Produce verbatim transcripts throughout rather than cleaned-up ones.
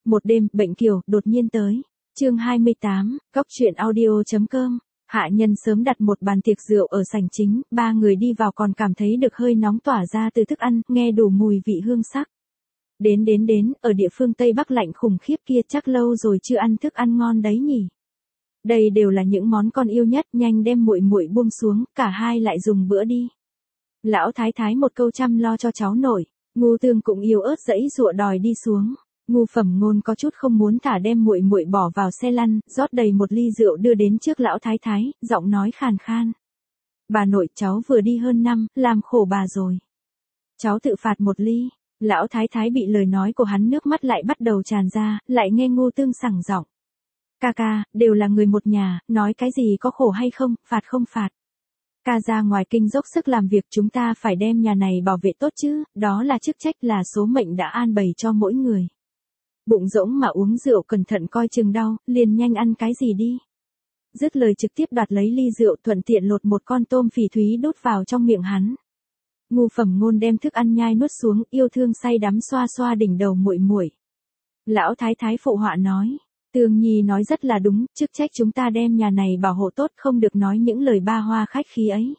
Một đêm, bệnh kiều, đột nhiên tới. Chương hai mươi tám, Cóc truyện audio.com. Hạ nhân sớm đặt một bàn tiệc rượu ở sảnh chính, ba người đi vào còn cảm thấy được hơi nóng tỏa ra từ thức ăn, nghe đủ mùi vị hương sắc. Đến đến đến, ở địa phương Tây Bắc lạnh khủng khiếp kia chắc lâu rồi chưa ăn thức ăn ngon đấy nhỉ. Đây đều là những món con yêu nhất, nhanh đem muội muội buông xuống, cả hai lại dùng bữa đi. Lão thái thái một câu chăm lo cho cháu nội, Ngu Tương cũng yếu ớt dãy dụa đòi đi xuống. Ngu Phẩm Ngôn có chút không muốn thả đem muội muội bỏ vào xe lăn, rót đầy một ly rượu đưa đến trước lão thái thái, giọng nói khàn khan. Bà nội, cháu vừa đi hơn năm, làm khổ bà rồi. Cháu tự phạt một ly. Lão thái thái bị lời nói của hắn nước mắt lại bắt đầu tràn ra, lại nghe Ngu Tương sẳng giọng. Ca ca, đều là người một nhà, nói cái gì có khổ hay không, phạt không phạt. Ca ra ngoài kinh dốc sức làm việc, chúng ta phải đem nhà này bảo vệ tốt chứ, đó là chức trách, là số mệnh đã an bày cho mỗi người. Bụng rỗng mà uống rượu cẩn thận coi chừng đau, liền nhanh ăn cái gì đi. Dứt lời trực tiếp đoạt lấy ly rượu, thuận tiện lột một con tôm phỉ thúy đút vào trong miệng hắn. Ngu Phẩm Ngôn đem thức ăn nhai nuốt xuống, yêu thương say đắm xoa xoa đỉnh đầu muội muội. Lão thái thái phụ họa nói, Tương Nhi nói rất là đúng, chức trách chúng ta đem nhà này bảo hộ tốt, không được nói những lời ba hoa khách khí ấy.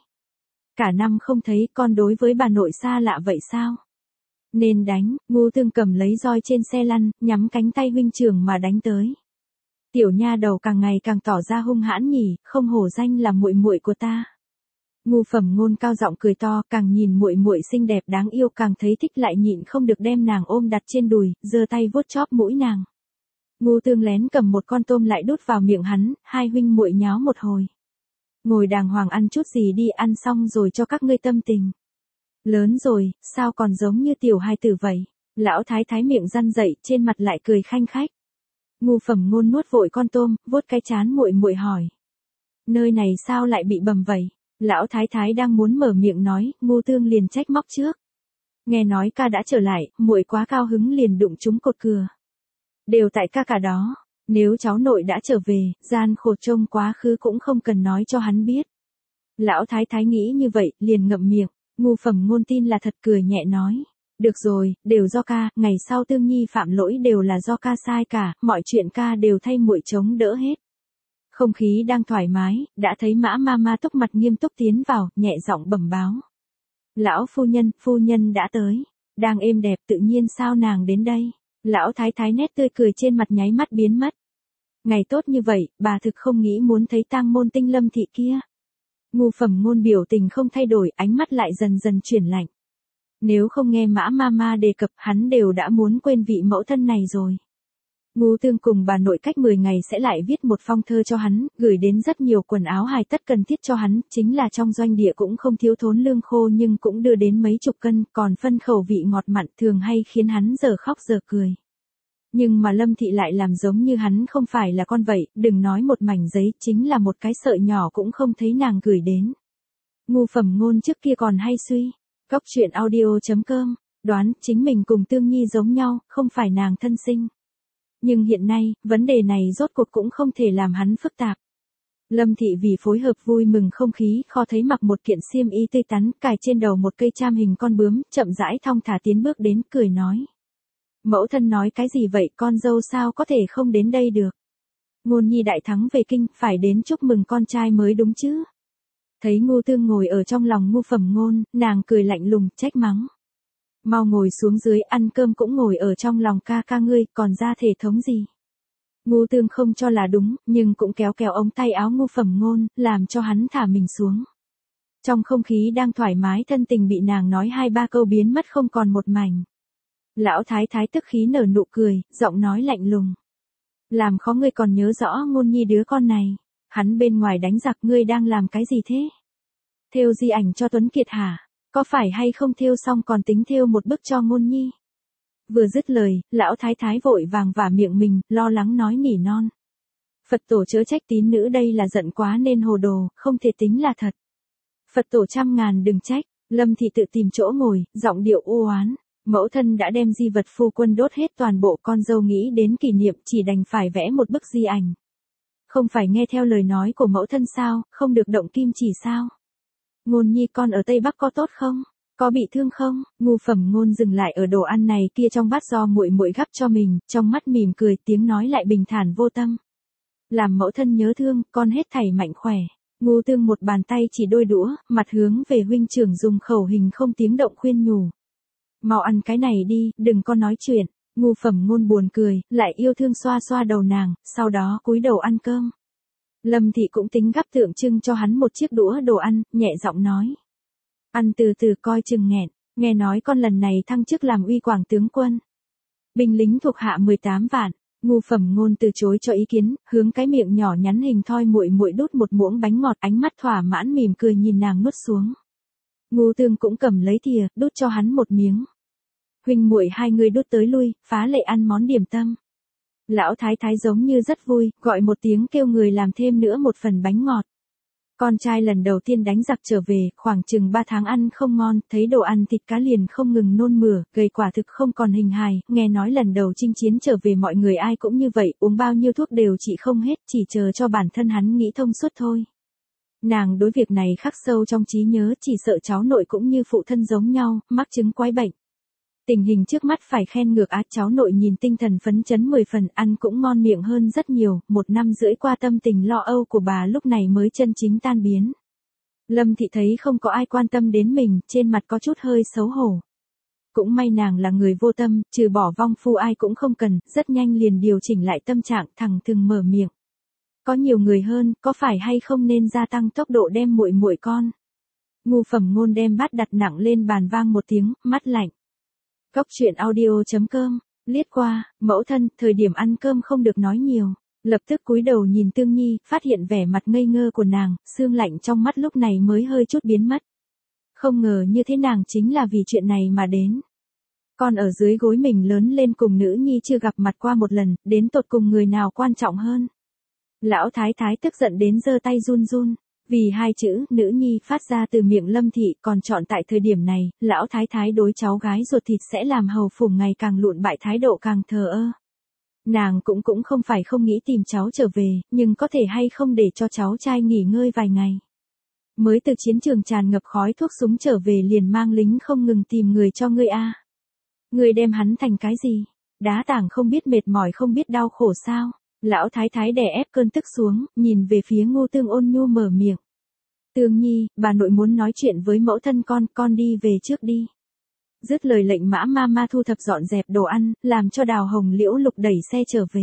Cả năm không thấy, con đối với bà nội xa lạ vậy sao? Nên đánh. Ngu Tương cầm lấy roi trên xe lăn, nhắm cánh tay huynh trưởng mà đánh tới. Tiểu nha đầu càng ngày càng tỏ ra hung hãn nhỉ, không hổ danh là muội muội của ta. Ngu Phẩm Ngôn cao giọng cười to, càng nhìn muội muội xinh đẹp đáng yêu càng thấy thích, lại nhịn không được đem nàng ôm đặt trên đùi, giơ tay vuốt chóp mũi nàng. Ngu Tương lén cầm một con tôm lại đút vào miệng hắn, hai huynh muội nháo một hồi. Ngồi đàng hoàng ăn chút gì đi, ăn xong rồi cho các ngươi tâm tình. Lớn rồi, sao còn giống như tiểu hài tử vậy? Lão thái thái miệng răn dậy, trên mặt lại cười khanh khách. Ngu Phẩm Ngôn nuốt vội con tôm, vuốt cái trán muội muội hỏi. Nơi này sao lại bị bầm vậy? Lão thái thái đang muốn mở miệng nói, Ngu Tương liền trách móc trước. Nghe nói ca đã trở lại, muội quá cao hứng liền đụng trúng cột cửa. Đều tại ca cả đó, nếu cháu nội đã trở về, gian khổ trông quá khứ cũng không cần nói cho hắn biết. Lão thái thái nghĩ như vậy, liền ngậm miệng. Ngu Phẩm Ngôn tin là thật, cười nhẹ nói. Được rồi, đều do ca, ngày sau Tương Nhi phạm lỗi đều là do ca sai cả, mọi chuyện ca đều thay muội chống đỡ hết. Không khí đang thoải mái, đã thấy Mã Mama túc mặt nghiêm túc tiến vào, nhẹ giọng bẩm báo. Lão phu nhân, phu nhân đã tới. Đang êm đẹp, tự nhiên sao nàng đến đây? Lão thái thái nét tươi cười trên mặt nháy mắt biến mất. Ngày tốt như vậy, bà thực không nghĩ muốn thấy tang môn Tinh Lâm thị kia. Ngu Phẩm Ngôn biểu tình không thay đổi, ánh mắt lại dần dần chuyển lạnh. Nếu không nghe Mã Mama đề cập, hắn đều đã muốn quên vị mẫu thân này rồi. Ngu Tương cùng bà nội cách mười ngày sẽ lại viết một phong thơ cho hắn, gửi đến rất nhiều quần áo hài tất cần thiết cho hắn, chính là trong doanh địa cũng không thiếu thốn lương khô nhưng cũng đưa đến mấy chục cân, còn phân khẩu vị ngọt mặn thường hay khiến hắn giờ khóc giờ cười. Nhưng mà Lâm thị lại làm giống như hắn không phải là con vậy, đừng nói một mảnh giấy, chính là một cái sợi nhỏ cũng không thấy nàng gửi đến. Ngu Phẩm Ngôn trước kia còn hay suy, Cóc truyện audio.com, đoán chính mình cùng Tương Nhi giống nhau, không phải nàng thân sinh. Nhưng hiện nay, vấn đề này rốt cuộc cũng không thể làm hắn phức tạp. Lâm thị vì phối hợp vui mừng không khí, kho thấy mặc một kiện xiêm y tươi tắn, cài trên đầu một cây cham hình con bướm, chậm rãi thong thả tiến bước đến, cười nói. Mẫu thân nói cái gì vậy, con dâu sao có thể không đến đây được. Ngôn Nhi đại thắng về kinh, phải đến chúc mừng con trai mới đúng chứ. Thấy Ngu Tương ngồi ở trong lòng Ngu Phẩm Ngôn, nàng cười lạnh lùng, trách mắng. Mau ngồi xuống dưới, ăn cơm cũng ngồi ở trong lòng ca ca ngươi, còn ra thể thống gì. Ngu Tương không cho là đúng, nhưng cũng kéo kéo ống tay áo Ngu Phẩm Ngôn, làm cho hắn thả mình xuống. Trong không khí đang thoải mái thân tình bị nàng nói hai ba câu biến mất không còn một mảnh. Lão thái thái tức khí nở nụ cười, giọng nói lạnh lùng. Làm khó ngươi còn nhớ rõ Ngôn Nhi đứa con này. Hắn bên ngoài đánh giặc, ngươi đang làm cái gì thế? Thêu di ảnh cho Tuấn Kiệt hả? Có phải hay không thêu xong còn tính thêu một bức cho Ngôn Nhi? Vừa dứt lời, lão thái thái vội vàng vả miệng mình, lo lắng nói nỉ non. Phật tổ chớ trách tín nữ đây là giận quá nên hồ đồ, không thể tính là thật. Phật tổ trăm ngàn đừng trách. Lâm thị tự tìm chỗ ngồi, giọng điệu u oán. Mẫu thân đã đem di vật phu quân đốt hết toàn bộ, con dâu nghĩ đến kỷ niệm chỉ đành phải vẽ một bức di ảnh. Không phải nghe theo lời nói của mẫu thân sao, không được động kim chỉ sao? Ngôn Nhi con ở Tây Bắc có tốt không? Có bị thương không? Ngu Phẩm Ngôn dừng lại ở đồ ăn này kia trong bát do muội muội gắp cho mình, trong mắt mỉm cười, tiếng nói lại bình thản vô tâm. Làm mẫu thân nhớ thương, con hết thảy mạnh khỏe. Ngu Tương một bàn tay chỉ đôi đũa, mặt hướng về huynh trưởng dùng khẩu hình không tiếng động khuyên nhủ. Mau ăn cái này đi, đừng có nói chuyện. Ngu Phẩm Ngôn buồn cười, lại yêu thương xoa xoa đầu nàng, sau đó cúi đầu ăn cơm. Lâm Thị cũng tính gắp tượng trưng cho hắn một chiếc đũa đồ ăn, nhẹ giọng nói. Ăn từ từ coi chừng nghẹn, nghe nói con lần này thăng chức làm uy quảng tướng quân. Binh lính thuộc hạ mười tám vạn, Ngu Phẩm Ngôn từ chối cho ý kiến, hướng cái miệng nhỏ nhắn hình thoi muội muội đút một muỗng bánh ngọt, ánh mắt thỏa mãn mỉm cười nhìn nàng nuốt xuống. Ngu Tương cũng cầm lấy thìa, đút cho hắn một miếng. Huynh muội hai người đút tới lui, phá lệ ăn món điểm tâm. Lão thái thái giống như rất vui, gọi một tiếng kêu người làm thêm nữa một phần bánh ngọt. Con trai lần đầu tiên đánh giặc trở về, khoảng chừng ba tháng ăn không ngon, thấy đồ ăn thịt cá liền không ngừng nôn mửa, gầy quả thực không còn hình hài, nghe nói lần đầu chinh chiến trở về mọi người ai cũng như vậy, uống bao nhiêu thuốc đều trị không hết, chỉ chờ cho bản thân hắn nghĩ thông suốt thôi. Nàng đối việc này khắc sâu trong trí nhớ, chỉ sợ cháu nội cũng như phụ thân giống nhau, mắc chứng quái bệnh. Tình hình trước mắt phải khen ngược á, cháu nội nhìn tinh thần phấn chấn mười phần, ăn cũng ngon miệng hơn rất nhiều, một năm rưỡi qua tâm tình lo âu của bà lúc này mới chân chính tan biến. Lâm Thị thấy không có ai quan tâm đến mình, trên mặt có chút hơi xấu hổ. Cũng may nàng là người vô tâm, trừ bỏ vong phu ai cũng không cần, rất nhanh liền điều chỉnh lại tâm trạng, thẳng thừng mở miệng. Có nhiều người hơn, có phải hay không nên gia tăng tốc độ đem muội muội con? Ngu Phẩm Ngôn đem bát đặt nặng lên bàn vang một tiếng, mắt lạnh. Cốc truyện audio chấm com, liếc qua, mẫu thân, thời điểm ăn cơm không được nói nhiều. Lập tức cúi đầu nhìn Tương Nhi, phát hiện vẻ mặt ngây ngơ của nàng, sương lạnh trong mắt lúc này mới hơi chút biến mất. Không ngờ như thế nàng chính là vì chuyện này mà đến. Con ở dưới gối mình lớn lên cùng nữ nhi chưa gặp mặt qua một lần, đến tột cùng người nào quan trọng hơn. Lão thái thái tức giận đến giơ tay run run. Vì hai chữ nữ nhi phát ra từ miệng Lâm Thị, còn chọn tại thời điểm này, lão thái thái đối cháu gái ruột thịt sẽ làm hầu phủ ngày càng lụn bại, thái độ càng thờ ơ. Nàng cũng cũng không phải không nghĩ tìm cháu trở về, nhưng có thể hay không để cho cháu trai nghỉ ngơi vài ngày. Mới từ chiến trường tràn ngập khói thuốc súng trở về liền mang lính không ngừng tìm người cho ngươi a. Ngươi đem hắn thành cái gì? Đá tảng không biết mệt mỏi không biết đau khổ sao? Lão thái thái đè ép cơn tức xuống, nhìn về phía Ngu Tương ôn nhu mở miệng. Tương Nhi, bà nội muốn nói chuyện với mẫu thân con, con đi về trước đi. Dứt lời lệnh Mã ma ma thu thập dọn dẹp đồ ăn, làm cho Đào Hồng Liễu Lục đẩy xe trở về.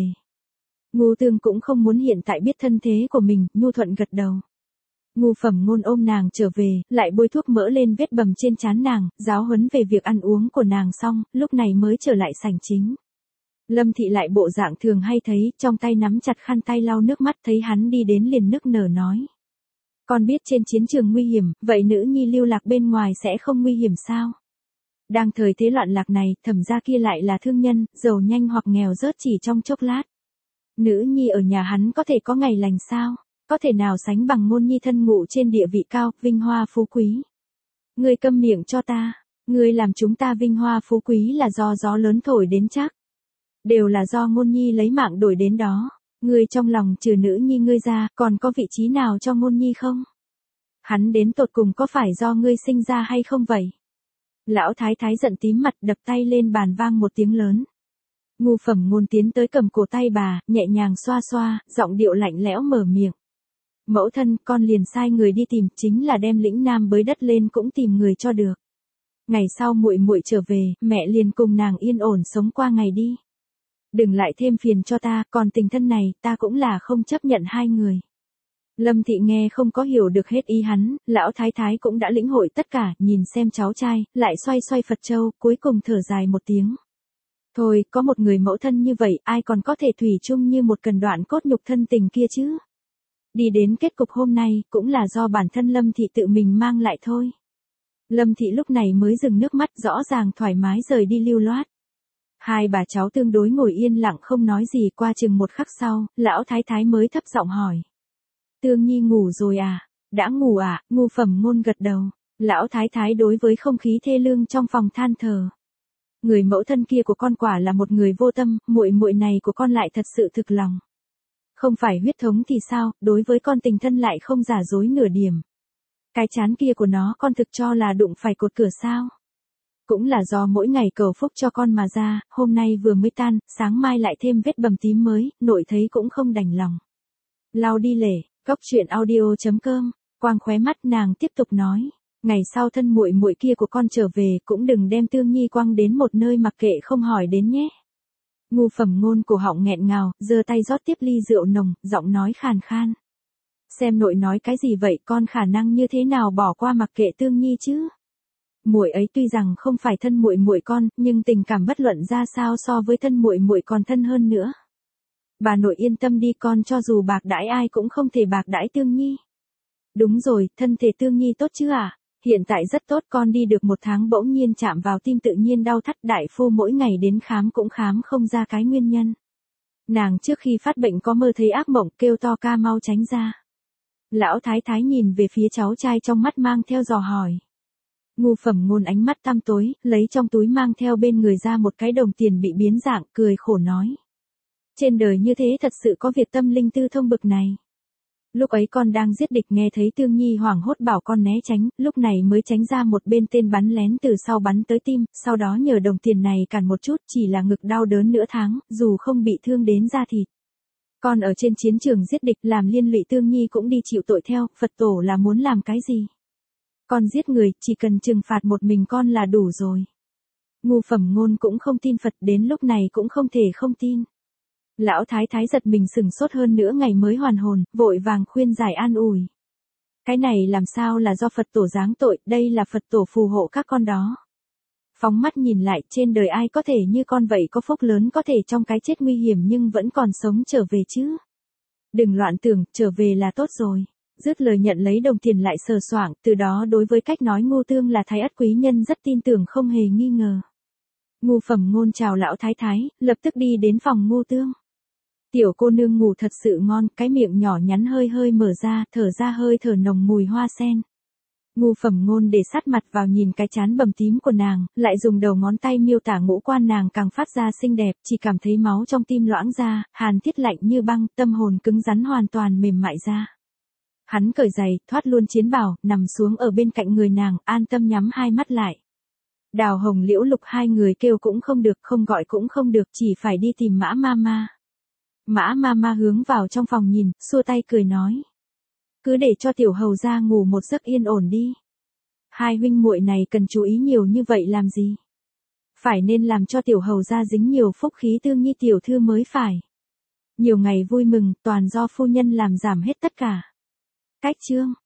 Ngu Tương cũng không muốn hiện tại biết thân thế của mình, nhu thuận gật đầu. Ngu Phẩm Ngôn ôm nàng trở về, lại bôi thuốc mỡ lên vết bầm trên trán nàng, giáo huấn về việc ăn uống của nàng xong, lúc này mới trở lại sảnh chính. Lâm Thị lại bộ dạng thường hay thấy, trong tay nắm chặt khăn tay lau nước mắt, thấy hắn đi đến liền nức nở nói. Con biết trên chiến trường nguy hiểm, vậy nữ nhi lưu lạc bên ngoài sẽ không nguy hiểm sao? Đang thời thế loạn lạc này, Thẩm gia kia lại là thương nhân, giàu nhanh hoặc nghèo rớt chỉ trong chốc lát. Nữ nhi ở nhà hắn có thể có ngày lành sao? Có thể nào sánh bằng Ngôn Nhi thân ngụ trên địa vị cao, vinh hoa phú quý? Ngươi câm miệng cho ta, ngươi làm chúng ta vinh hoa phú quý là do gió lớn thổi đến chắc. Đều là do Ngôn Nhi lấy mạng đổi đến đó. Ngươi trong lòng trừ nữ nhi ngươi ra, còn có vị trí nào cho Ngôn Nhi không? Hắn đến tột cùng có phải do ngươi sinh ra hay không vậy? Lão thái thái giận tím mặt, đập tay lên bàn vang một tiếng lớn. Ngu Phẩm Ngôn tiến tới cầm cổ tay bà, nhẹ nhàng xoa xoa, giọng điệu lạnh lẽo mở miệng. Mẫu thân, con liền sai người đi tìm, chính là đem lĩnh nam bới đất lên cũng tìm người cho được. Ngày sau muội muội trở về, mẹ liền cùng nàng yên ổn sống qua ngày đi. Đừng lại thêm phiền cho ta, còn tình thân này, ta cũng là không chấp nhận hai người. Lâm Thị nghe không có hiểu được hết ý hắn, lão thái thái cũng đã lĩnh hội tất cả, nhìn xem cháu trai, lại xoay xoay Phật châu, cuối cùng thở dài một tiếng. Thôi, có một người mẫu thân như vậy, ai còn có thể thủy chung như một cần đoạn cốt nhục thân tình kia chứ? Đi đến kết cục hôm nay, cũng là do bản thân Lâm Thị tự mình mang lại thôi. Lâm Thị lúc này mới dừng nước mắt, rõ ràng thoải mái rời đi lưu loát. Hai bà cháu tương đối ngồi yên lặng không nói gì, qua chừng một khắc sau, lão thái thái mới thấp giọng hỏi. Tương Nhi ngủ rồi à? Đã ngủ à? Ngu Phẩm Ngôn gật đầu. Lão thái thái đối với không khí thê lương trong phòng than thở. Người mẫu thân kia của con quả là một người vô tâm, muội muội này của con lại thật sự thực lòng. Không phải huyết thống thì sao, đối với con tình thân lại không giả dối nửa điểm. Cái chán kia của nó con thực cho là đụng phải cột cửa sao? Cũng là do mỗi ngày cầu phúc cho con mà ra, hôm nay vừa mới tan, sáng mai lại thêm vết bầm tím mới, nội thấy cũng không đành lòng. Lau đi lể, góc chuyện audio chấm com, quang khóe mắt nàng tiếp tục nói, ngày sau thân muội muội kia của con trở về cũng đừng đem Tương Nhi quăng đến một nơi mặc kệ không hỏi đến nhé. Ngu Phẩm Ngôn cổ họng nghẹn ngào, giơ tay rót tiếp ly rượu nồng, giọng nói khàn khan. Xem nội nói cái gì vậy, con khả năng như thế nào bỏ qua mặc kệ Tương Nhi chứ? Muội ấy tuy rằng không phải thân muội muội con, nhưng tình cảm bất luận ra sao so với thân muội muội còn thân hơn nữa. Bà nội yên tâm đi, con cho dù bạc đãi ai cũng không thể bạc đãi Tương Nhi. Đúng rồi, thân thể Tương Nhi tốt chứ à? Hiện tại rất tốt, con đi được một tháng bỗng nhiên chạm vào tim tự nhiên đau thắt, đại phu mỗi ngày đến khám cũng khám không ra cái nguyên nhân. Nàng trước khi phát bệnh có mơ thấy ác mộng, kêu to ca mau tránh ra. Lão thái thái nhìn về phía cháu trai trong mắt mang theo dò hỏi. Ngu Phẩm Ngôn ánh mắt tăm tối, lấy trong túi mang theo bên người ra một cái đồng tiền bị biến dạng, cười khổ nói. Trên đời như thế thật sự có việc tâm linh tư thông bực này. Lúc ấy con đang giết địch nghe thấy Tương Nhi hoảng hốt bảo con né tránh, lúc này mới tránh ra một bên tên bắn lén từ sau bắn tới tim, sau đó nhờ đồng tiền này cản một chút, chỉ là ngực đau đớn nửa tháng, dù không bị thương đến da thịt. Con ở trên chiến trường giết địch làm liên lụy Tương Nhi cũng đi chịu tội theo, Phật tổ là muốn làm cái gì? Con giết người, chỉ cần trừng phạt một mình con là đủ rồi. Ngu Phẩm Ngôn cũng không tin Phật, đến lúc này cũng không thể không tin. Lão thái thái giật mình sừng sốt hơn nữa ngày mới hoàn hồn, vội vàng khuyên giải an ủi. Cái này làm sao là do Phật tổ giáng tội, đây là Phật tổ phù hộ các con đó. Phóng mắt nhìn lại, trên đời ai có thể như con vậy, có phúc lớn có thể trong cái chết nguy hiểm nhưng vẫn còn sống trở về chứ. Đừng loạn tưởng, trở về là tốt rồi. Dứt lời nhận lấy đồng tiền lại sờ soạng, từ đó đối với cách nói Ngô Tương là thái ất quý nhân rất tin tưởng không hề nghi ngờ. Ngu Phẩm Ngôn chào lão thái thái, lập tức đi đến phòng Ngô Tương. Tiểu cô nương ngủ thật sự ngon, cái miệng nhỏ nhắn hơi hơi mở ra, thở ra hơi thở nồng mùi hoa sen. Ngu Phẩm Ngôn để sát mặt vào nhìn cái trán bầm tím của nàng, lại dùng đầu ngón tay miêu tả ngũ quan nàng càng phát ra xinh đẹp, chỉ cảm thấy máu trong tim loãng ra, hàn thiết lạnh như băng, tâm hồn cứng rắn hoàn toàn mềm mại ra. Hắn cởi giày, thoát luôn chiến bào, nằm xuống ở bên cạnh người nàng, an tâm nhắm hai mắt lại. Đào Hồng Liễu Lục hai người kêu cũng không được, không gọi cũng không được, chỉ phải đi tìm Mã Mama. Mã Mama hướng vào trong phòng nhìn, xua tay cười nói. Cứ để cho tiểu hầu ra ngủ một giấc yên ổn đi. Hai huynh muội này cần chú ý nhiều như vậy làm gì? Phải nên làm cho tiểu hầu ra dính nhiều phúc khí Tương Nhi tiểu thư mới phải. Nhiều ngày vui mừng, toàn do phu nhân làm giảm hết tất cả. Cách chương.